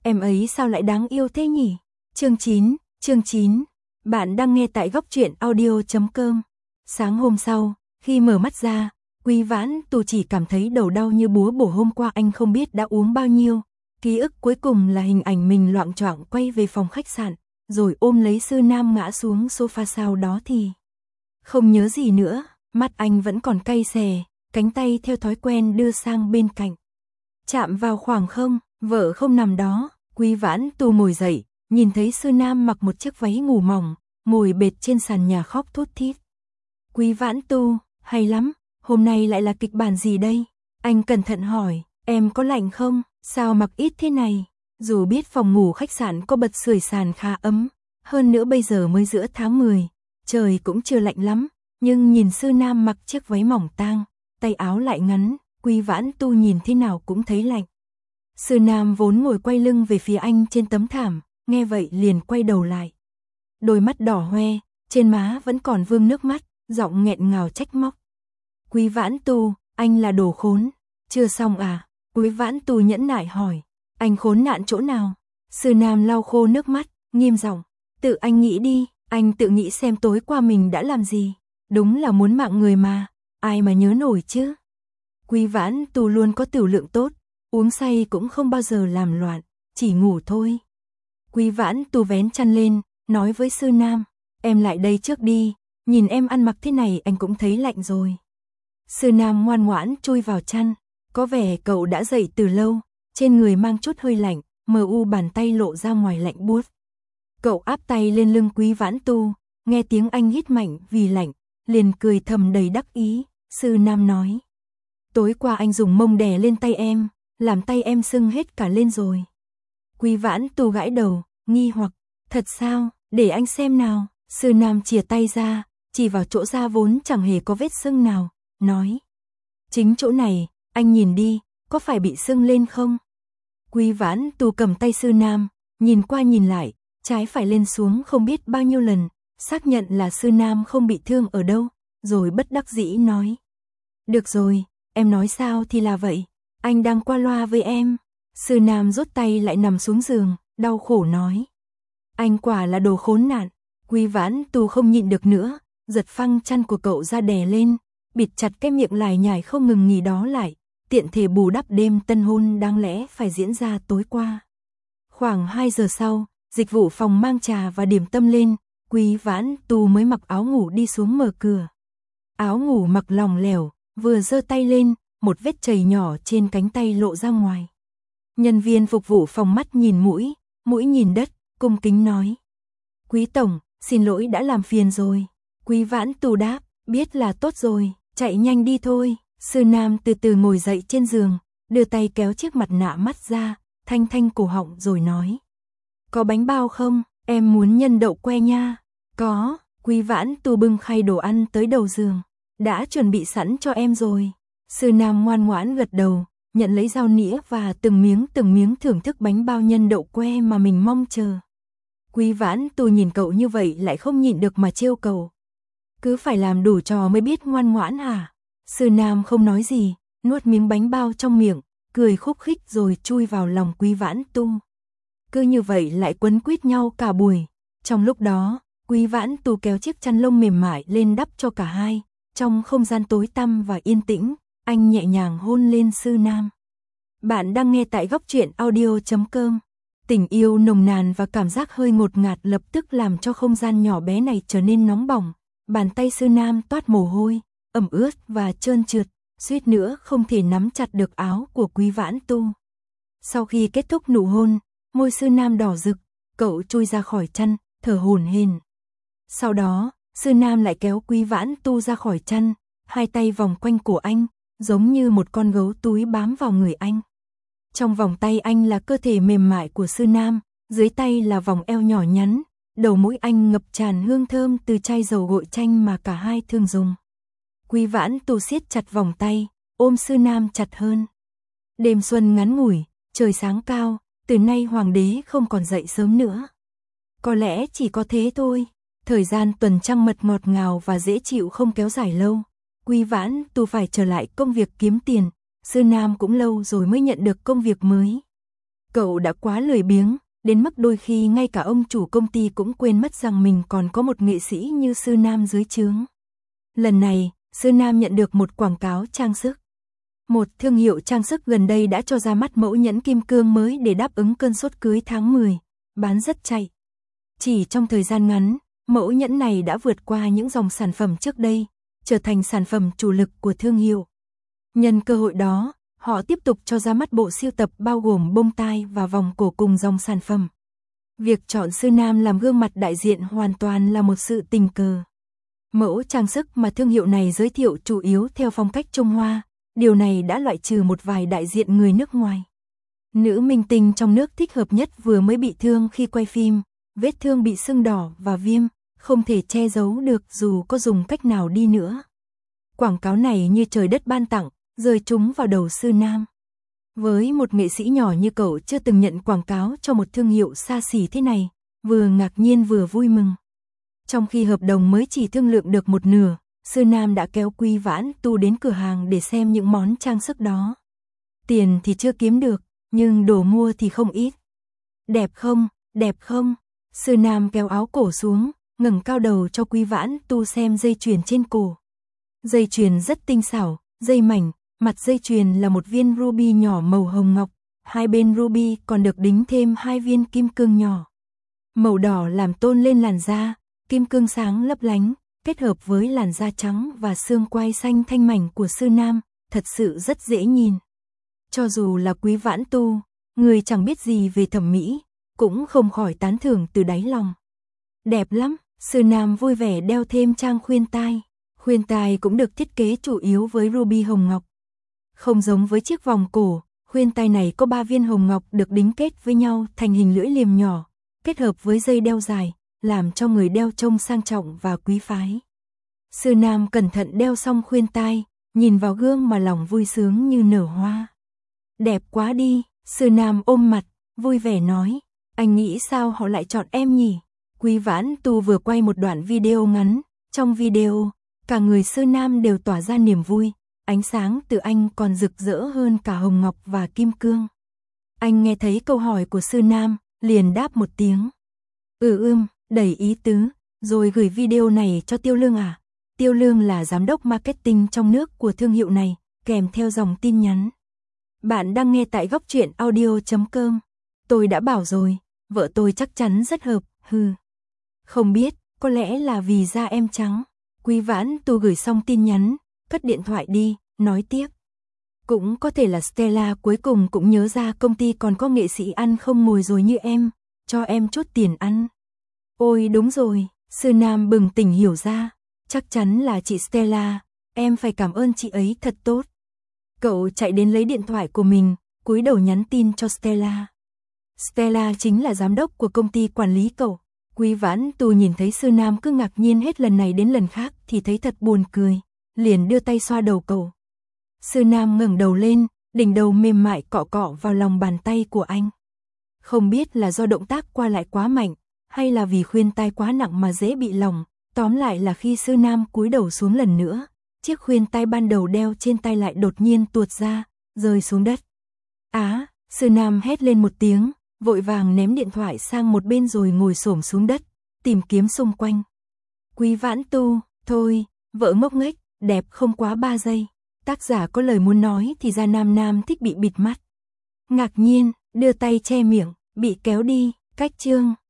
em ấy sao lại đáng yêu thế nhỉ? Chương 9, bạn đang nghe tại góc truyện audio.com. Sáng hôm sau, khi mở mắt ra, Quý Vãn Tu chỉ cảm thấy đầu đau như búa bổ. Hôm qua anh không biết đã uống bao nhiêu. Ký ức cuối cùng là hình ảnh mình loạng choạng quay về phòng khách sạn, rồi ôm lấy Sư Nam ngã xuống sofa, sau đó thì không nhớ gì nữa. Mắt anh vẫn còn cay xè, cánh tay theo thói quen đưa sang bên cạnh. Chạm vào khoảng không, vợ không nằm đó. Quý Vãn Tu ngồi dậy, nhìn thấy Sư Nam mặc một chiếc váy ngủ mỏng, ngồi bệt trên sàn nhà khóc thút thít. Quý Vãn Tu, hay lắm, hôm nay lại là kịch bản gì đây? Anh cẩn thận hỏi, em có lạnh không? Sao mặc ít thế này? Dù biết phòng ngủ khách sạn có bật sưởi sàn khá ấm, hơn nữa bây giờ mới giữa tháng 10, trời cũng chưa lạnh lắm, nhưng nhìn Sư Nam mặc chiếc váy mỏng tang, tay áo lại ngắn, Quý Vãn Tu nhìn thế nào cũng thấy lạnh. Sư Nam vốn ngồi quay lưng về phía anh trên tấm thảm, nghe vậy liền quay đầu lại. Đôi mắt đỏ hoe, trên má vẫn còn vương nước mắt, giọng nghẹn ngào trách móc. Quý Vãn Tu, anh là đồ khốn. Chưa xong à? Quý Vãn Tu nhẫn nại hỏi. Anh khốn nạn chỗ nào? Sư Nam lau khô nước mắt, nghiêm giọng. Tự anh nghĩ đi, anh tự nghĩ xem tối qua mình đã làm gì. Đúng là muốn mạng người mà, ai mà nhớ nổi chứ. Quý Vãn Tu luôn có tiểu lượng tốt, uống say cũng không bao giờ làm loạn, chỉ ngủ thôi. Quý Vãn Tu vén chăn lên, nói với Sư Nam, em lại đây trước đi, nhìn em ăn mặc thế này anh cũng thấy lạnh rồi. Sư Nam ngoan ngoãn chui vào chăn, có vẻ cậu đã dậy từ lâu, trên người mang chút hơi lạnh, mờ u bàn tay lộ ra ngoài lạnh buốt. Cậu áp tay lên lưng Quý Vãn Tu, nghe tiếng anh hít mạnh vì lạnh, liền cười thầm đầy đắc ý. Sư Nam nói, tối qua anh dùng mông đè lên tay em, làm tay em sưng hết cả lên rồi. Quý Vãn Tu gãi đầu, nghi hoặc, thật sao, để anh xem nào. Sư Nam chìa tay ra, chỉ vào chỗ da vốn chẳng hề có vết sưng nào, nói, chính chỗ này, anh nhìn đi, có phải bị sưng lên không? Quý Vãn Tu cầm tay Sư Nam, nhìn qua nhìn lại, trái phải lên xuống không biết bao nhiêu lần, xác nhận là Sư Nam không bị thương ở đâu, rồi bất đắc dĩ nói, được rồi, em nói sao thì là vậy, anh đang qua loa với em. Sư Nam rút tay lại nằm xuống giường, đau khổ nói, anh quả là đồ khốn nạn. Quý Vãn Tu không nhịn được nữa, giật phăng chăn của cậu ra đè lên, bịt chặt cái miệng lải nhải không ngừng nghỉ đó lại, tiện thể bù đắp đêm tân hôn đáng lẽ phải diễn ra tối qua. Khoảng 2 giờ sau, dịch vụ phòng mang trà và điểm tâm lên, Quý Vãn Tu mới mặc áo ngủ đi xuống mở cửa. Áo ngủ mặc lỏng lẻo, vừa giơ tay lên, một vết chày nhỏ trên cánh tay lộ ra ngoài. Nhân viên phục vụ phòng mắt nhìn mũi, mũi nhìn đất, cung kính nói, Quý tổng, xin lỗi đã làm phiền rồi. Quý Vãn Tu đáp, biết là tốt rồi, chạy nhanh đi thôi. Sư Nam từ từ ngồi dậy trên giường, đưa tay kéo chiếc mặt nạ mắt ra, thanh thanh cổ họng rồi nói, có bánh bao không, em muốn nhân đậu que nha. Có. Quý Vãn Tu bưng khay đồ ăn tới đầu giường, đã chuẩn bị sẵn cho em rồi. Sư Nam ngoan ngoãn gật đầu, nhận lấy dao nĩa và từng miếng thưởng thức bánh bao nhân đậu que mà mình mong chờ. Quý Vãn Tu nhìn cậu như vậy lại không nhịn được mà trêu cậu. Cứ phải làm đủ trò mới biết ngoan ngoãn à? Sư Nam không nói gì, nuốt miếng bánh bao trong miệng, cười khúc khích rồi chui vào lòng Quý Vãn Tu. Cứ như vậy lại quấn quýt nhau cả buổi. Trong lúc đó, Quý Vãn Tu kéo chiếc chăn lông mềm mại lên đắp cho cả hai. Trong không gian tối tăm và yên tĩnh, anh nhẹ nhàng hôn lên Sư Nam. Bạn đang nghe tại góc truyện audio.com. Tình yêu nồng nàn và cảm giác hơi ngột ngạt lập tức làm cho không gian nhỏ bé này trở nên nóng bỏng. Bàn tay Sư Nam toát mồ hôi, ẩm ướt và trơn trượt, suýt nữa không thể nắm chặt được áo của Quý Vãn Tu. Sau khi kết thúc nụ hôn, môi Sư Nam đỏ rực, cậu chui ra khỏi chăn, thở hổn hển. Sau đó, Sư Nam lại kéo Quý Vãn Tu ra khỏi chăn, hai tay vòng quanh cổ anh, giống như một con gấu túi bám vào người anh. Trong vòng tay anh là cơ thể mềm mại của Sư Nam, dưới tay là vòng eo nhỏ nhắn, đầu mũi anh ngập tràn hương thơm từ chai dầu gội chanh mà cả hai thường dùng. Quý Vãn Tu siết chặt vòng tay, ôm Sư Nam chặt hơn. Đêm xuân ngắn ngủi, trời sáng cao, từ nay hoàng đế không còn dậy sớm nữa. Có lẽ chỉ có thế thôi, thời gian tuần trăng mật ngọt ngào và dễ chịu không kéo dài lâu. Quý Vãn Tu phải trở lại công việc kiếm tiền, Sư Nam cũng lâu rồi mới nhận được công việc mới. Cậu đã quá lười biếng, đến mức đôi khi ngay cả ông chủ công ty cũng quên mất rằng mình còn có một nghệ sĩ như Sư Nam dưới trướng. Lần này, Sư Nam nhận được một quảng cáo trang sức. Một thương hiệu trang sức gần đây đã cho ra mắt mẫu nhẫn kim cương mới để đáp ứng cơn sốt cưới tháng 10, bán rất chạy. Chỉ trong thời gian ngắn, mẫu nhẫn này đã vượt qua những dòng sản phẩm trước đây, trở thành sản phẩm chủ lực của thương hiệu. Nhân cơ hội đó, họ tiếp tục cho ra mắt bộ sưu tập bao gồm bông tai và vòng cổ cùng dòng sản phẩm. Việc chọn Sư Nam làm gương mặt đại diện hoàn toàn là một sự tình cờ. Mẫu trang sức mà thương hiệu này giới thiệu chủ yếu theo phong cách Trung Hoa, điều này đã loại trừ một vài đại diện người nước ngoài. Nữ minh tinh trong nước thích hợp nhất vừa mới bị thương khi quay phim, vết thương bị sưng đỏ và viêm, không thể che giấu được dù có dùng cách nào đi nữa. Quảng cáo này như trời đất ban tặng, rơi trúng vào đầu Sư Nam. Với một nghệ sĩ nhỏ như cậu chưa từng nhận quảng cáo cho một thương hiệu xa xỉ thế này, vừa ngạc nhiên vừa vui mừng. Trong khi hợp đồng mới chỉ thương lượng được một nửa, Sư Nam đã kéo Quý Vãn Tu đến cửa hàng để xem những món trang sức đó. Tiền thì chưa kiếm được, nhưng đồ mua thì không ít. Đẹp không, đẹp không? Sư Nam kéo áo cổ xuống, ngẩng cao đầu cho Quý Vãn Tu xem dây chuyền trên cổ. Dây chuyền rất tinh xảo, dây mảnh, mặt dây chuyền là một viên ruby nhỏ màu hồng ngọc, hai bên ruby còn được đính thêm hai viên kim cương nhỏ. Màu đỏ làm tôn lên làn da, kim cương sáng lấp lánh, kết hợp với làn da trắng và xương quai xanh thanh mảnh của Sư Nam, thật sự rất dễ nhìn. Cho dù là Quý Vãn Tu, người chẳng biết gì về thẩm mỹ, cũng không khỏi tán thưởng từ đáy lòng. Đẹp lắm, Sư Nam vui vẻ đeo thêm trang khuyên tai. Khuyên tai cũng được thiết kế chủ yếu với ruby hồng ngọc. Không giống với chiếc vòng cổ, khuyên tai này có 3 viên hồng ngọc được đính kết với nhau thành hình lưỡi liềm nhỏ, kết hợp với dây đeo dài, làm cho người đeo trông sang trọng và quý phái. Sư Nam cẩn thận đeo xong khuyên tai, nhìn vào gương mà lòng vui sướng như nở hoa. Đẹp quá đi, Sư Nam ôm mặt, vui vẻ nói, anh nghĩ sao họ lại chọn em nhỉ? Quý Vãn Tu vừa quay một đoạn video ngắn, trong video, cả người Sư Nam đều tỏa ra niềm vui, ánh sáng từ anh còn rực rỡ hơn cả hồng ngọc và kim cương. Anh nghe thấy câu hỏi của Sư Nam, liền đáp một tiếng. Đầy ý tứ, rồi gửi video này cho Tiêu Lương à? Tiêu Lương là giám đốc marketing trong nước của thương hiệu này, kèm theo dòng tin nhắn. Bạn đang nghe tại Góc Truyện Audio.com. Tôi đã bảo rồi, vợ tôi chắc chắn rất hợp, Không biết, có lẽ là vì da em trắng. Quý Vãn Tu gửi xong tin nhắn, cất điện thoại đi, nói tiếp. Cũng có thể là Stella cuối cùng cũng nhớ ra công ty còn có nghệ sĩ ăn không ngồi rồi như em, cho em chút tiền ăn. Ôi đúng rồi, Sư Nam bừng tỉnh hiểu ra, chắc chắn là chị Stella, em phải cảm ơn chị ấy thật tốt. Cậu chạy đến lấy điện thoại của mình, cúi đầu nhắn tin cho Stella. Stella chính là giám đốc của công ty quản lý cậu. Quý Vãn Tu nhìn thấy Sư Nam cứ ngạc nhiên hết lần này đến lần khác thì thấy thật buồn cười, liền đưa tay xoa đầu cậu. Sư Nam ngẩng đầu lên, đỉnh đầu mềm mại cọ cọ vào lòng bàn tay của anh. Không biết là do động tác qua lại quá mạnh, hay là vì khuyên tai quá nặng mà dễ bị lỏng, tóm lại là khi Sư Nam cúi đầu xuống lần nữa, chiếc khuyên tai ban đầu đeo trên tay lại đột nhiên tuột ra, rơi xuống đất. Á, Sư Nam hét lên một tiếng, vội vàng ném điện thoại sang một bên rồi ngồi xổm xuống đất, tìm kiếm xung quanh. Quý Vãn Tu, thôi, vợ ngốc nghếch, đẹp không quá 3 giây. Tác giả có lời muốn nói thì ra nam thích bị bịt mắt. Ngạc nhiên, đưa tay che miệng, bị kéo đi, cách chương.